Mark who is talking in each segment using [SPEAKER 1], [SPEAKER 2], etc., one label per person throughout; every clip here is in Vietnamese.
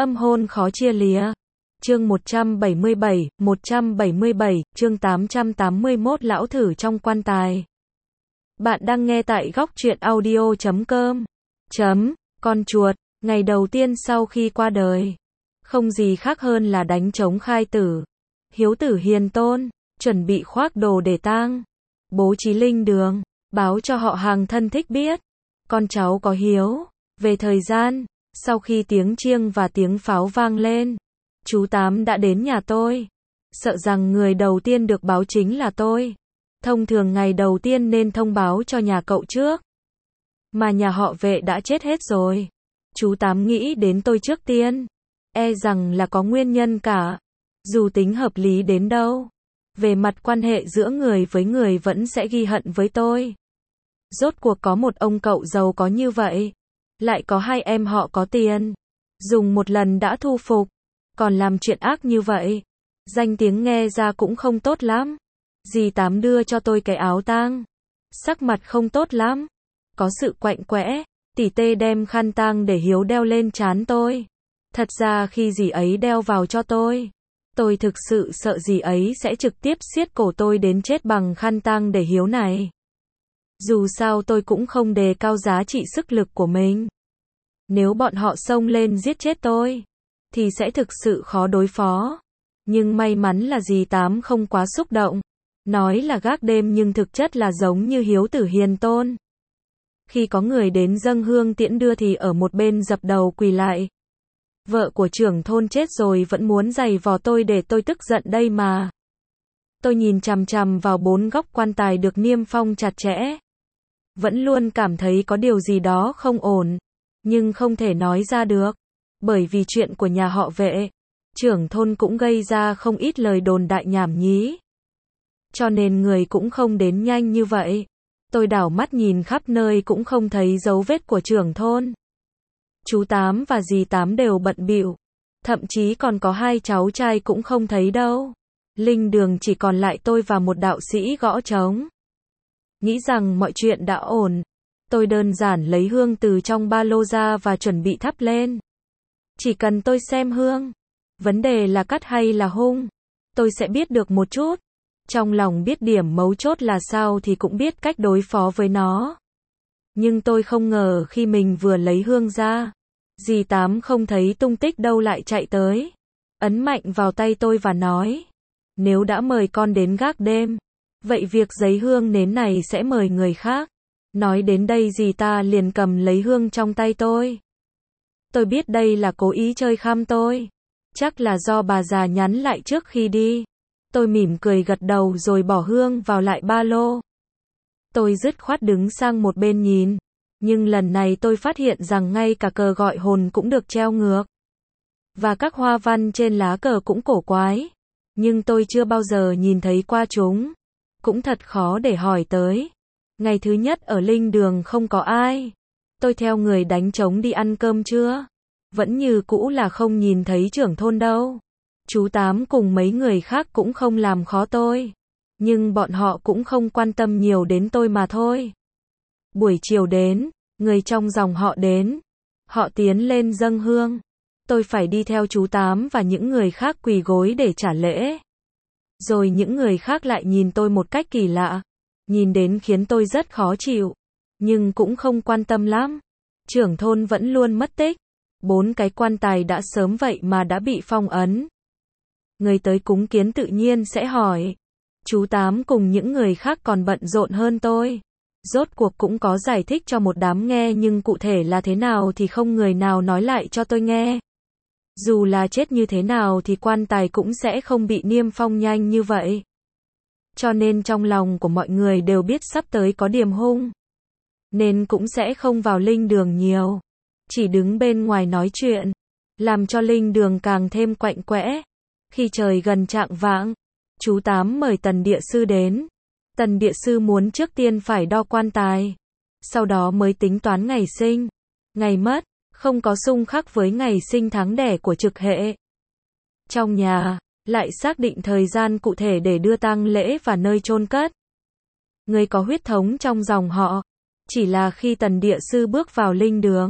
[SPEAKER 1] Âm hôn khó chia lìa. Chương 177, chương 881 lão thử trong quan tài. Bạn đang nghe tại góc truyện audio.com. Con chuột, ngày đầu tiên sau khi qua đời. Không gì khác hơn là đánh trống khai tử. Hiếu tử hiền tôn, chuẩn bị khoác đồ để tang. Bố trí linh đường, báo cho họ hàng thân thích biết. Con cháu có hiếu. Về thời gian, sau khi tiếng chiêng và tiếng pháo vang lên, chú Tám đã đến nhà tôi. Sợ rằng người đầu tiên được báo chính là tôi. Thông thường ngày đầu tiên nên thông báo cho nhà cậu trước. Mà nhà họ Vệ đã chết hết rồi. Chú Tám nghĩ đến tôi trước tiên. E rằng là có nguyên nhân cả. Dù tính hợp lý đến đâu, về mặt quan hệ giữa người với người vẫn sẽ ghi hận với tôi. Rốt cuộc có một ông cậu giàu có như vậy, lại có hai em họ có tiền, dùng một lần đã thu phục, còn làm chuyện ác như vậy. Danh tiếng nghe ra cũng không tốt lắm. Dì Tám đưa cho tôi cái áo tang. Sắc mặt không tốt lắm. Có sự quạnh quẽ. Tỉ tê đem khăn tang để Hiếu đeo lên trán tôi. Thật ra khi dì ấy đeo vào cho tôi thực sự sợ dì ấy sẽ trực tiếp siết cổ tôi đến chết bằng khăn tang để Hiếu này. Dù sao tôi cũng không đề cao giá trị sức lực của mình. Nếu bọn họ xông lên giết chết tôi, thì sẽ thực sự khó đối phó. Nhưng may mắn là dì Tám không quá xúc động. Nói là gác đêm nhưng thực chất là giống như hiếu tử hiền tôn. Khi có người đến dâng hương tiễn đưa thì ở một bên dập đầu quỳ lại. Vợ của trưởng thôn chết rồi vẫn muốn giày vò tôi để tôi tức giận đây mà. Tôi nhìn chằm chằm vào bốn góc quan tài được niêm phong chặt chẽ. Vẫn luôn cảm thấy có điều gì đó không ổn. Nhưng không thể nói ra được. Bởi vì chuyện của nhà họ Vệ, trưởng thôn cũng gây ra không ít lời đồn đại nhảm nhí. Cho nên người cũng không đến nhanh như vậy. Tôi đảo mắt nhìn khắp nơi cũng không thấy dấu vết của trưởng thôn. Chú Tám và dì Tám đều bận bịu. Thậm chí còn có hai cháu trai cũng không thấy đâu. Linh đường chỉ còn lại tôi và một đạo sĩ gõ trống. Nghĩ rằng mọi chuyện đã ổn. Tôi đơn giản lấy hương từ trong ba lô ra và chuẩn bị thắp lên. Chỉ cần tôi xem hương. Vấn đề là cắt hay là hung. Tôi sẽ biết được một chút. Trong lòng biết điểm mấu chốt là sao thì cũng biết cách đối phó với nó. Nhưng tôi không ngờ khi mình vừa lấy hương ra, dì Tám không thấy tung tích đâu lại chạy tới. Ấn mạnh vào tay tôi và nói. Nếu đã mời con đến gác đêm, vậy việc giấy hương nến này sẽ mời người khác. Nói đến đây dì ta liền cầm lấy hương trong tay tôi. Tôi biết đây là cố ý chơi khăm tôi. Chắc là do bà già nhắn lại trước khi đi. Tôi mỉm cười gật đầu rồi bỏ hương vào lại ba lô. Tôi dứt khoát đứng sang một bên nhìn. Nhưng lần này tôi phát hiện rằng ngay cả cờ gọi hồn cũng được treo ngược. Và các hoa văn trên lá cờ cũng cổ quái. Nhưng tôi chưa bao giờ nhìn thấy qua chúng. Cũng thật khó để hỏi tới. Ngày thứ nhất ở linh đường không có ai. Tôi theo người đánh trống đi ăn cơm trưa. Vẫn như cũ là không nhìn thấy trưởng thôn đâu. Chú Tám cùng mấy người khác cũng không làm khó tôi. Nhưng bọn họ cũng không quan tâm nhiều đến tôi mà thôi. Buổi chiều đến, người trong dòng họ đến. Họ tiến lên dâng hương. Tôi phải đi theo chú Tám và những người khác quỳ gối để trả lễ. Rồi những người khác lại nhìn tôi một cách kỳ lạ. Nhìn đến khiến tôi rất khó chịu. Nhưng cũng không quan tâm lắm. Trưởng thôn vẫn luôn mất tích. 4 cái quan tài đã sớm vậy mà đã bị phong ấn. Người tới cúng kiến tự nhiên sẽ hỏi. Chú Tám cùng những người khác còn bận rộn hơn tôi. Rốt cuộc cũng có giải thích cho một đám nghe nhưng cụ thể là thế nào thì không người nào nói lại cho tôi nghe. Dù là chết như thế nào thì quan tài cũng sẽ không bị niêm phong nhanh như vậy. Cho nên trong lòng của mọi người đều biết sắp tới có điểm hung. Nên cũng sẽ không vào linh đường nhiều. Chỉ đứng bên ngoài nói chuyện. Làm cho linh đường càng thêm quạnh quẽ. Khi trời gần chạng vạng, chú Tám mời Tần Địa Sư đến. Tần Địa Sư muốn trước tiên phải đo quan tài. Sau đó mới tính toán ngày sinh, ngày mất, không có xung khắc với ngày sinh tháng đẻ của trực hệ. Trong nhà, lại xác định thời gian cụ thể để đưa tang lễ và nơi chôn cất. Người có huyết thống trong dòng họ. Chỉ là khi Tần Địa Sư bước vào linh đường,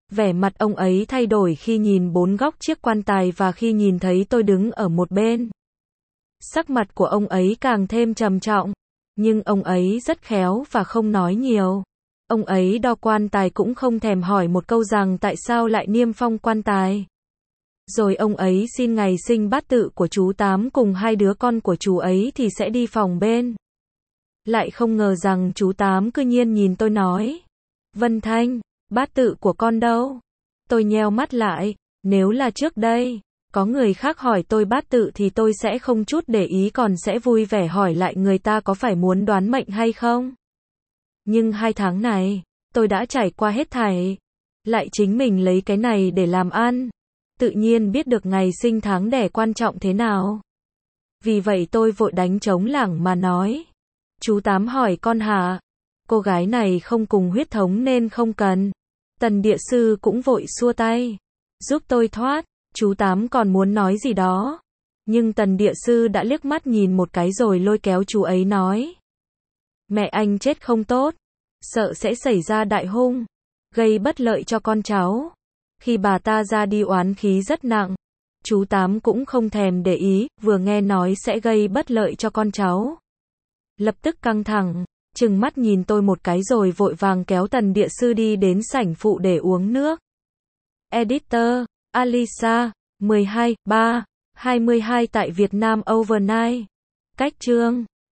[SPEAKER 1] Vẻ mặt ông ấy thay đổi khi nhìn bốn góc chiếc quan tài và khi nhìn thấy tôi đứng ở một bên. Sắc mặt của ông ấy càng thêm trầm trọng, nhưng ông ấy rất khéo và không nói nhiều. Ông ấy đo quan tài cũng không thèm hỏi một câu rằng tại sao lại niêm phong quan tài. Rồi ông ấy xin ngày sinh bát tự của chú Tám cùng hai đứa con của chú ấy thì sẽ đi phòng bên. Lại không ngờ rằng chú Tám cứ nhiên nhìn tôi nói: Vân Thanh, bát tự của con đâu? Tôi nheo mắt lại, nếu là trước đây, có người khác hỏi tôi bát tự thì tôi sẽ không chút để ý còn sẽ vui vẻ hỏi lại người ta có phải muốn đoán mệnh hay không. Nhưng 2 tháng này, tôi đã trải qua hết thảy. Lại chính mình lấy cái này để làm ăn. Tự nhiên biết được ngày sinh tháng đẻ quan trọng thế nào. Vì vậy tôi vội đánh trống lảng mà nói: Chú Tám hỏi con hả? Cô gái này không cùng huyết thống nên không cần. Tần địa sư cũng vội xua tay, giúp tôi thoát. Chú Tám còn muốn nói gì đó, nhưng tần địa sư đã liếc mắt nhìn một cái rồi lôi kéo chú ấy nói: Mẹ anh chết không tốt, sợ sẽ xảy ra đại hung, gây bất lợi cho con cháu. Khi bà ta ra đi oán khí rất nặng. Chú Tám cũng không thèm để ý, vừa nghe nói sẽ gây bất lợi cho con cháu, lập tức căng thẳng, trừng mắt nhìn tôi một cái rồi vội vàng kéo tần địa sư đi đến sảnh phụ để uống nước. Editor, Alisa, 12/3/22 tại Việt Nam Overnight. Cách chương